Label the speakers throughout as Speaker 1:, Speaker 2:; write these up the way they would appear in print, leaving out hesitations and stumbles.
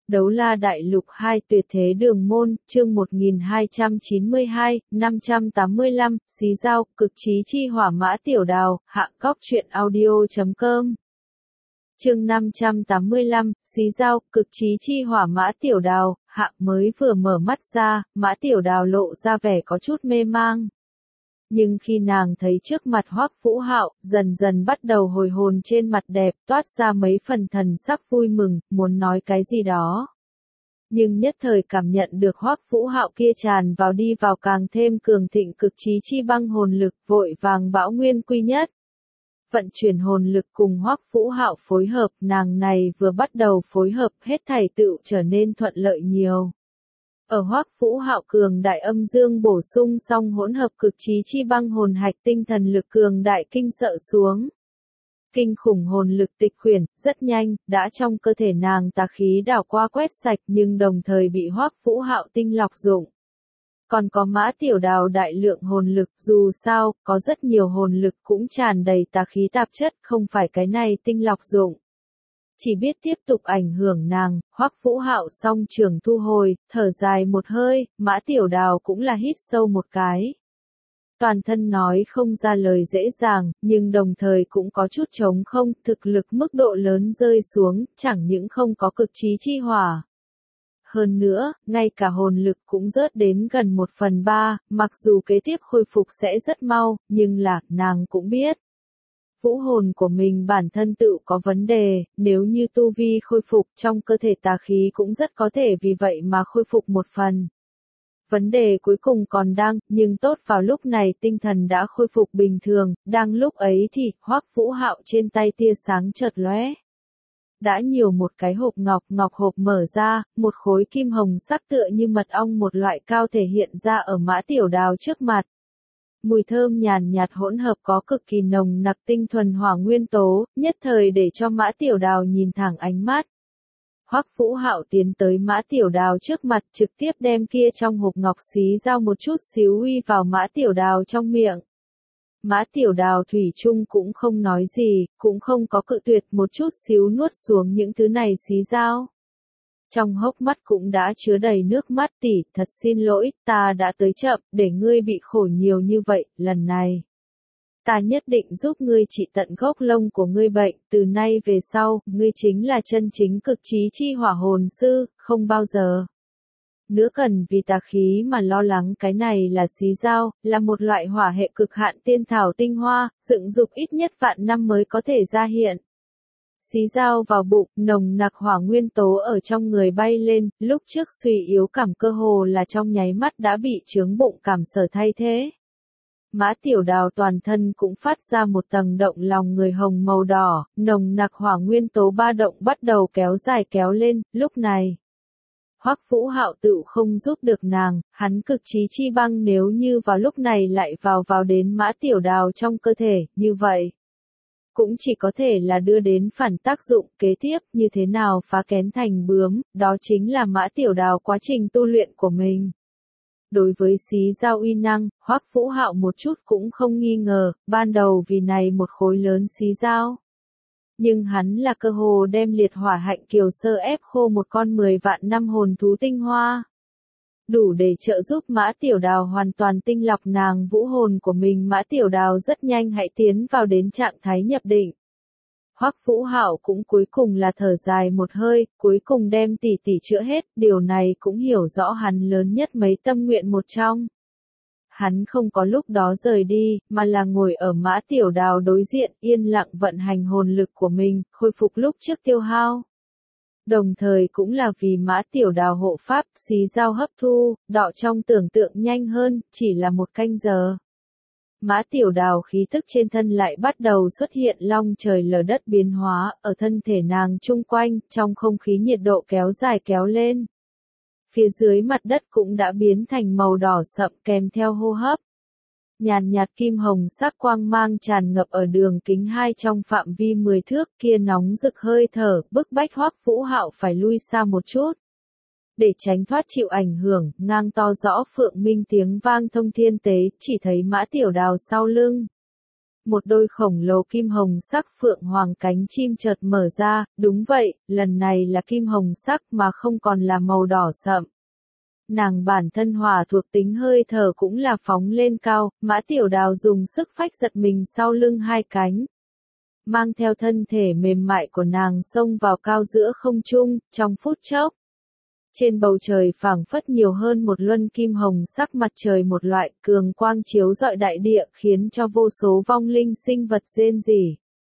Speaker 1: Đấu La Đại Lục 2 Tuyệt Thế Đường Môn, chương 1292, 585, Xí Dao, Cực Chí Chi Hỏa Mã Tiểu Đào, Hạ Cóc Truyện Audio.com. Chương 585, Xí Dao, Cực Chí Chi Hỏa Mã Tiểu Đào, Hạ mới vừa mở mắt ra, Mã Tiểu Đào lộ ra vẻ có chút mê mang. Nhưng khi nàng thấy trước mặt Hoắc Vũ Hạo, dần dần bắt đầu hồi hồn trên mặt đẹp, toát ra mấy phần thần sắc vui mừng, muốn nói cái gì đó. Nhưng nhất thời cảm nhận được Hoắc Vũ Hạo kia tràn vào đi vào càng thêm cường thịnh cực chí chi băng hồn lực, vội vàng bão nguyên quy nhất. Vận chuyển hồn lực cùng Hoắc Vũ Hạo phối hợp, nàng này vừa bắt đầu phối hợp, hết thảy tựu trở nên thuận lợi nhiều. Ở Hoắc Vũ Hạo cường đại âm dương bổ sung xong hỗn hợp cực chí chi băng hồn hạch tinh thần lực cường đại kinh sợ xuống. Kinh khủng hồn lực tịch quyển, rất nhanh, đã trong cơ thể nàng tà khí đảo qua quét sạch nhưng đồng thời bị Hoắc Vũ Hạo tinh lọc dụng. Còn có Mã Tiểu Đào đại lượng hồn lực, dù sao, có rất nhiều hồn lực cũng tràn đầy tà khí tạp chất, không phải cái này tinh lọc dụng. Chỉ biết tiếp tục ảnh hưởng nàng, Hoắc Vũ Hạo song trường thu hồi, thở dài một hơi, Mã Tiểu Đào cũng là hít sâu một cái. Toàn thân nói không ra lời dễ dàng, nhưng đồng thời cũng có chút trống không, thực lực mức độ lớn rơi xuống, chẳng những không có cực chí chi hỏa. Hơn nữa, ngay cả hồn lực cũng rớt đến gần 1/3, mặc dù kế tiếp khôi phục sẽ rất mau, nhưng là, nàng cũng biết. Vũ hồn của mình bản thân tự có vấn đề, nếu như tu vi khôi phục trong cơ thể tà khí cũng rất có thể vì vậy mà khôi phục một phần. Vấn đề cuối cùng còn đang, nhưng tốt vào lúc này tinh thần đã khôi phục bình thường, đang lúc ấy thì, Hoắc Vũ Hạo trên tay tia sáng chợt lóe. Đã nhiều một cái hộp ngọc hộp mở ra, một khối kim hồng sắc tựa như mật ong một loại cao thể hiện ra ở Mã Tiểu Đào trước mặt. Mùi thơm nhàn nhạt hỗn hợp có cực kỳ nồng nặc tinh thuần hỏa nguyên tố, nhất thời để cho Mã Tiểu Đào nhìn thẳng ánh mắt. Hoắc Vũ Hạo tiến tới Mã Tiểu Đào trước mặt, trực tiếp đem kia trong hộp ngọc xí dao một chút xíu uy vào Mã Tiểu Đào trong miệng. Mã Tiểu Đào thủy chung cũng không nói gì, cũng không có cự tuyệt, một chút xíu nuốt xuống những thứ này xí dao. Trong hốc mắt cũng đã chứa đầy nước mắt, tỷ, thật xin lỗi, ta đã tới chậm, để ngươi bị khổ nhiều như vậy, lần này. Ta nhất định giúp ngươi trị tận gốc lông của ngươi bệnh, từ nay về sau, ngươi chính là chân chính cực chí chi hỏa hồn sư, không bao giờ nữa cần vì tà khí mà lo lắng. Cái này là xí dao, là một loại hỏa hệ cực hạn tiên thảo tinh hoa, dựng dục ít nhất vạn năm mới có thể ra hiện. Xí dao vào bụng, nồng nặc hỏa nguyên tố ở trong người bay lên, lúc trước suy yếu cảm cơ hồ là trong nháy mắt đã bị chướng bụng cảm sở thay thế. Mã Tiểu Đào toàn thân cũng phát ra một tầng động lòng người hồng màu đỏ, nồng nặc hỏa nguyên tố ba động bắt đầu kéo dài kéo lên, lúc này. Hoắc Vũ Hạo tự không giúp được nàng, hắn cực chí chi băng nếu như vào lúc này lại vào đến Mã Tiểu Đào trong cơ thể, như vậy. Cũng chỉ có thể là đưa đến phản tác dụng kế tiếp, như thế nào phá kén thành bướm, đó chính là Mã Tiểu Đào quá trình tu luyện của mình. Đối với xí dao uy năng, Hoắc Vũ Hạo một chút cũng không nghi ngờ, ban đầu vì này một khối lớn xí dao. Nhưng hắn là cơ hồ đem liệt hỏa hạnh kiều sơ ép khô một con 10 vạn năm hồn thú tinh hoa. Đủ để trợ giúp Mã Tiểu Đào hoàn toàn tinh lọc nàng vũ hồn của mình. Mã Tiểu Đào rất nhanh hãy tiến vào đến trạng thái nhập định. Hoắc Vũ Hạo cũng cuối cùng là thở dài một hơi, cuối cùng đem tỷ chữa hết, điều này cũng hiểu rõ hắn lớn nhất mấy tâm nguyện một trong. Hắn không có lúc đó rời đi, mà là ngồi ở Mã Tiểu Đào đối diện, yên lặng vận hành hồn lực của mình, khôi phục lúc trước tiêu hao. Đồng thời cũng là vì Mã Tiểu Đào hộ pháp, xí dao hấp thu, đọ trong tưởng tượng nhanh hơn, chỉ là một canh giờ. Mã Tiểu Đào khí tức trên thân lại bắt đầu xuất hiện long trời lở đất biến hóa, ở thân thể nàng chung quanh, trong không khí nhiệt độ kéo dài kéo lên. Phía dưới mặt đất cũng đã biến thành màu đỏ sậm kèm theo hô hấp. Nhàn nhạt kim hồng sắc quang mang tràn ngập ở đường kính 2 trong phạm vi 10 thước, kia nóng rực hơi thở, bức bách Hoắc Vũ Hạo phải lui xa một chút. Để tránh thoát chịu ảnh hưởng, ngang to rõ phượng minh tiếng vang thông thiên tế, chỉ thấy Mã Tiểu Đào sau lưng. một đôi khổng lồ kim hồng sắc phượng hoàng cánh chim chợt mở ra, đúng vậy, lần này là kim hồng sắc mà không còn là màu đỏ sậm. Nàng bản thân hỏa thuộc tính hơi thở cũng là phóng lên cao, Mã Tiểu Đào dùng sức phách giật mình sau lưng hai cánh. Mang theo thân thể mềm mại của nàng xông vào cao giữa không trung, trong phút chốc. Trên bầu trời phảng phất nhiều hơn một luân kim hồng sắc mặt trời một loại cường quang chiếu rọi đại địa khiến cho vô số vong linh sinh vật rên rỉ.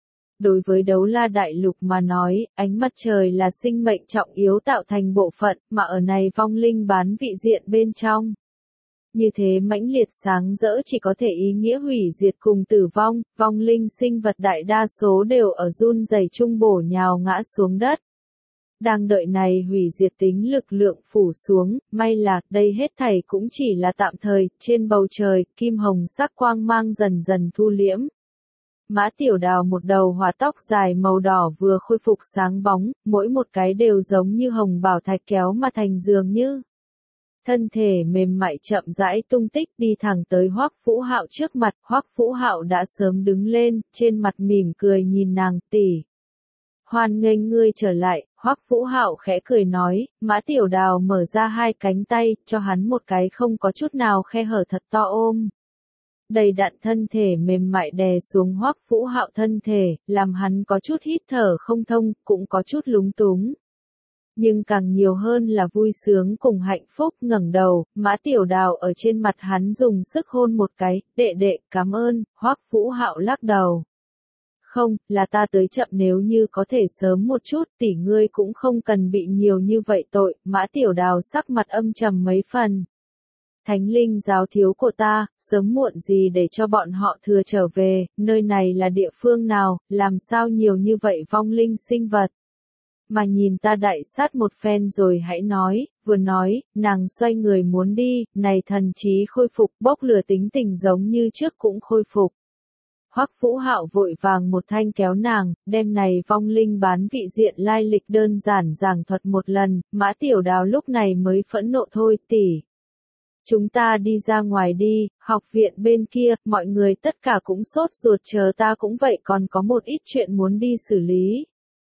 Speaker 1: Đối với Đấu La Đại Lục mà nói, ánh mặt trời là sinh mệnh trọng yếu tạo thành bộ phận, mà ở này vong linh bán vị diện bên trong. Như thế mãnh liệt sáng rỡ chỉ có thể ý nghĩa hủy diệt cùng tử vong, vong linh sinh vật đại đa số đều ở run rẩy chung bổ nhào ngã xuống đất. Đang đợi này hủy diệt tính lực lượng phủ xuống, may là đây hết thảy cũng chỉ là tạm thời, trên bầu trời, kim hồng sắc quang mang dần dần thu liễm. Mã Tiểu Đào một đầu hỏa tóc dài màu đỏ vừa khôi phục sáng bóng, mỗi một cái đều giống như hồng bảo thạch kéo mà thành dường như. Thân thể mềm mại chậm rãi tung tích đi thẳng tới Hoắc Vũ Hạo trước mặt, Hoắc Vũ Hạo đã sớm đứng lên, trên mặt mỉm cười nhìn nàng, tỷ. Hoan nghênh ngươi trở lại, Hoắc Vũ Hạo khẽ cười nói, Mã Tiểu Đào mở ra hai cánh tay, cho hắn một cái không có chút nào khe hở thật to ôm. Đầy đặn thân thể mềm mại đè xuống Hoắc Vũ Hạo thân thể, làm hắn có chút hít thở không thông, cũng có chút lúng túng. Nhưng càng nhiều hơn là vui sướng cùng hạnh phúc. Ngẩng đầu, Mã Tiểu Đào ở trên mặt hắn dùng sức hôn một cái, đệ đệ, cảm ơn, Hoắc Vũ Hạo lắc đầu. Không, là ta tới chậm, nếu như có thể sớm một chút, tỷ ngươi cũng không cần bị nhiều như vậy tội. Mã Tiểu Đào sắc mặt âm trầm mấy phần. Thánh linh giáo thiếu của ta, sớm muộn gì để cho bọn họ thừa trở về, nơi này là địa phương nào, làm sao nhiều như vậy vong linh sinh vật. Mà nhìn ta đại sát một phen rồi hãy nói, vừa nói, nàng xoay người muốn đi, này thần trí khôi phục, bốc lửa tính tình giống như trước cũng khôi phục. Hoắc Vũ Hạo vội vàng một thanh kéo nàng, đem này vong linh bán vị diện lai lịch đơn giản giảng thuật một lần, Mã Tiểu Đào lúc này mới phẫn nộ thôi, tỷ. Chúng ta đi ra ngoài đi, học viện bên kia, mọi người tất cả cũng sốt ruột chờ ta cũng vậy, còn có một ít chuyện muốn đi xử lý.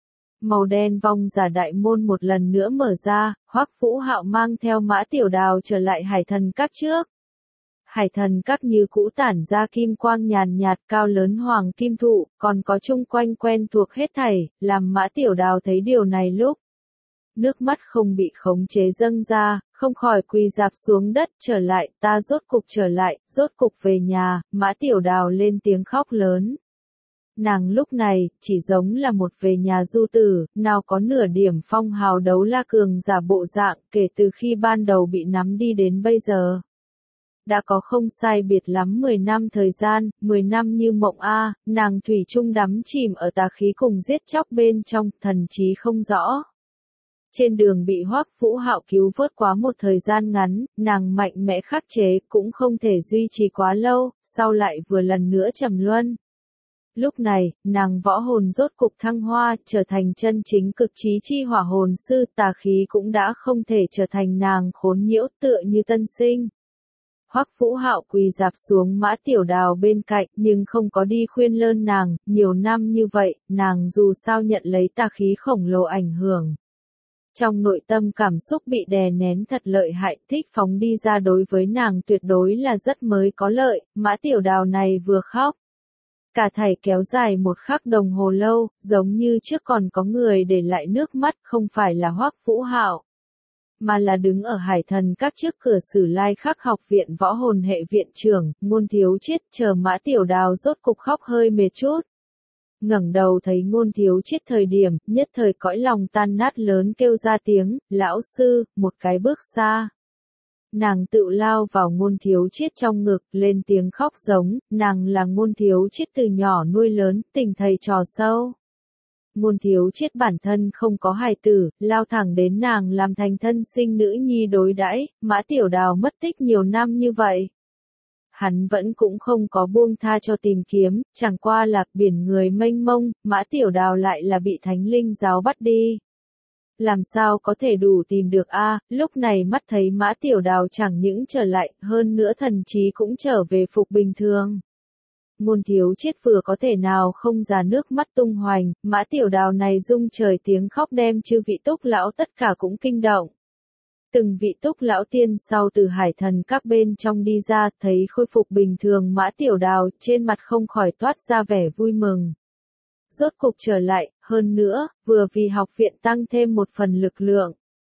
Speaker 1: Màu đen vong giả đại môn một lần nữa mở ra, Hoắc Vũ Hạo mang theo Mã Tiểu Đào trở lại Hải Thần Các trước. Hải Thần Các như cũ tản ra kim quang nhàn nhạt cao lớn hoàng kim thụ, còn có chung quanh quen thuộc hết thảy, làm Mã Tiểu Đào thấy điều này lúc. Nước mắt không bị khống chế dâng ra, không khỏi quỳ rạp xuống đất, trở lại, ta rốt cục trở lại, rốt cục về nhà, Mã Tiểu Đào lên tiếng khóc lớn. Nàng lúc này, chỉ giống là một về nhà du tử, nào có nửa điểm phong hào đấu la cường giả bộ dạng, kể từ khi ban đầu bị nắm đi đến bây giờ. Đã có không sai biệt lắm 10 năm thời gian, 10 năm như mộng a, nàng thủy chung đắm chìm ở tà khí cùng giết chóc bên trong, thần trí không rõ. Trên đường bị Hoắc Vũ Hạo cứu vớt quá một thời gian ngắn, nàng mạnh mẽ khắc chế, cũng không thể duy trì quá lâu, sau lại vừa lần nữa trầm luân. Lúc này, nàng võ hồn rốt cục thăng hoa, trở thành chân chính cực trí chi hỏa hồn sư, tà khí cũng đã không thể trở thành nàng khốn nhiễu, tựa như tân sinh. Hoắc Vũ Hạo quỳ rạp xuống Mã Tiểu Đào bên cạnh, nhưng không có đi khuyên lơn nàng, nhiều năm như vậy, nàng dù sao nhận lấy tà khí khổng lồ ảnh hưởng. Trong nội tâm cảm xúc bị đè nén thật lợi hại, thích phóng đi ra đối với nàng tuyệt đối là rất mới có lợi, Mã Tiểu Đào này vừa khóc. Cả thảy kéo dài một khắc đồng hồ lâu, giống như trước còn có người để lại nước mắt, không phải là Hoắc Vũ Hạo, mà là đứng ở Hải Thần Các trước cửa Sử Lai Khắc học viện võ hồn hệ viện trưởng, Ngôn Thiếu Chiết, chờ Mã Tiểu Đào rốt cục khóc hơi mệt chút. Ngẩng đầu thấy Ngôn Thiếu Chiết thời điểm, nhất thời cõi lòng tan nát lớn kêu ra tiếng, lão sư, một cái bước xa. Nàng tự lao vào Ngôn Thiếu Chiết trong ngực, lên tiếng khóc giống, nàng là Ngôn Thiếu Chiết từ nhỏ nuôi lớn, tình thầy trò sâu. Ngôn Thiếu Chiết bản thân không có hài tử, lao thẳng đến nàng làm thành thân sinh nữ nhi đối đãi, Mã Tiểu Đào mất tích nhiều năm như vậy. Hắn vẫn cũng không có buông tha cho tìm kiếm, chẳng qua là biển người mênh mông, Mã Tiểu Đào lại là bị Thánh Linh giáo bắt đi. Làm sao có thể đủ tìm được a? Lúc này mắt thấy Mã Tiểu Đào chẳng những trở lại, hơn nữa thần trí cũng trở về phục bình thường. Ngôn Thiếu Chiết vừa có thể nào không ra nước mắt tung hoành, Mã Tiểu Đào này rung trời tiếng khóc đem chư vị Túc lão tất cả cũng kinh động. Từng vị Túc lão tiên sau từ hải thần các bên trong đi ra, thấy khôi phục bình thường Mã Tiểu Đào, trên mặt không khỏi toát ra vẻ vui mừng. Rốt cục trở lại, hơn nữa, vừa vì học viện tăng thêm một phần lực lượng.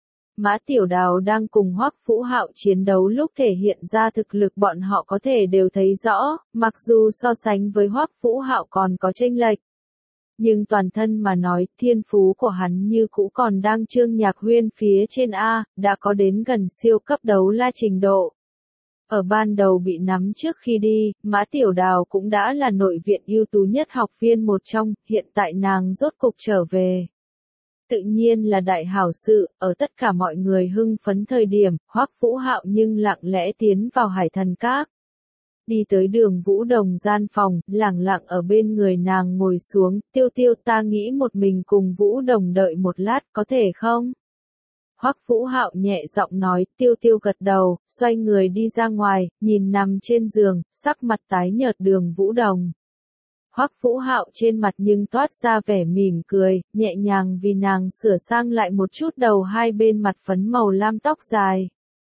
Speaker 1: Mã Tiểu Đào đang cùng Hoắc Vũ Hạo chiến đấu lúc thể hiện ra thực lực bọn họ có thể đều thấy rõ, mặc dù so sánh với Hoắc Vũ Hạo còn có chênh lệch. Nhưng toàn thân mà nói, thiên phú của hắn như cũ còn đang Trương Nhạc Huyên phía trên A, đã có đến gần siêu cấp đấu la trình độ. Ở ban đầu bị nắm trước khi đi, Mã Tiểu Đào cũng đã là nội viện ưu tú nhất học viên một trong, hiện tại nàng rốt cục trở về. Tự nhiên là đại hảo sự, ở tất cả mọi người hưng phấn thời điểm, Hoắc Vũ Hạo nhưng lặng lẽ tiến vào Hải Thần Các. Đi tới Đường Vũ Đồng gian phòng, lẳng lặng ở bên người nàng ngồi xuống, Tiêu Tiêu ta nghĩ một mình cùng Vũ Đồng đợi một lát có thể không? Hoắc Vũ Hạo nhẹ giọng nói, Tiêu Tiêu gật đầu, xoay người đi ra ngoài, nhìn nằm trên giường, sắc mặt tái nhợt Đường Vũ Đồng. Hoắc Vũ Hạo trên mặt nhưng toát ra vẻ mỉm cười, nhẹ nhàng vì nàng sửa sang lại một chút đầu hai bên mặt phấn màu lam tóc dài.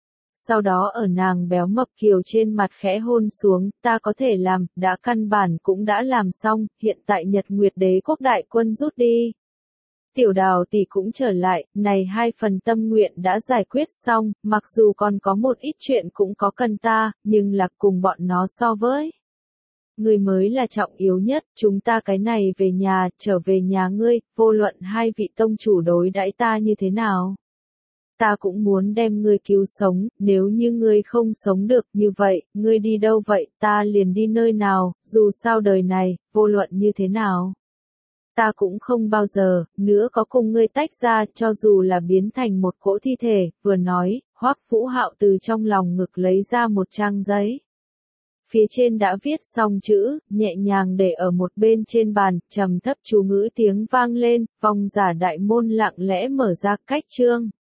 Speaker 1: Sau đó ở nàng béo mập kiều trên mặt khẽ hôn xuống, ta có thể làm, đã căn bản cũng đã làm xong, hiện tại Nhật Nguyệt Đế quốc đại quân rút đi. Tiểu Đào tỷ cũng trở lại, này hai phần tâm nguyện đã giải quyết xong, mặc dù còn có một ít chuyện cũng có cần ta, nhưng là cùng bọn nó so với. Ngươi mới là trọng yếu nhất, chúng ta cái này về nhà, trở về nhà ngươi, vô luận hai vị tông chủ đối đãi ta như thế nào. Ta cũng muốn đem ngươi cứu sống, nếu như ngươi không sống được như vậy, ngươi đi đâu vậy, ta liền đi nơi nào, dù sao đời này, vô luận như thế nào. Ta cũng không bao giờ, nữa có cùng ngươi tách ra, cho dù là biến thành một cỗ thi thể, vừa nói, Hoắc Vũ Hạo từ trong lòng ngực lấy ra một trang giấy. Phía trên đã viết xong chữ, nhẹ nhàng để ở một bên trên bàn, trầm thấp chú ngữ tiếng vang lên, vòng giả đại môn lặng lẽ mở ra cách chương.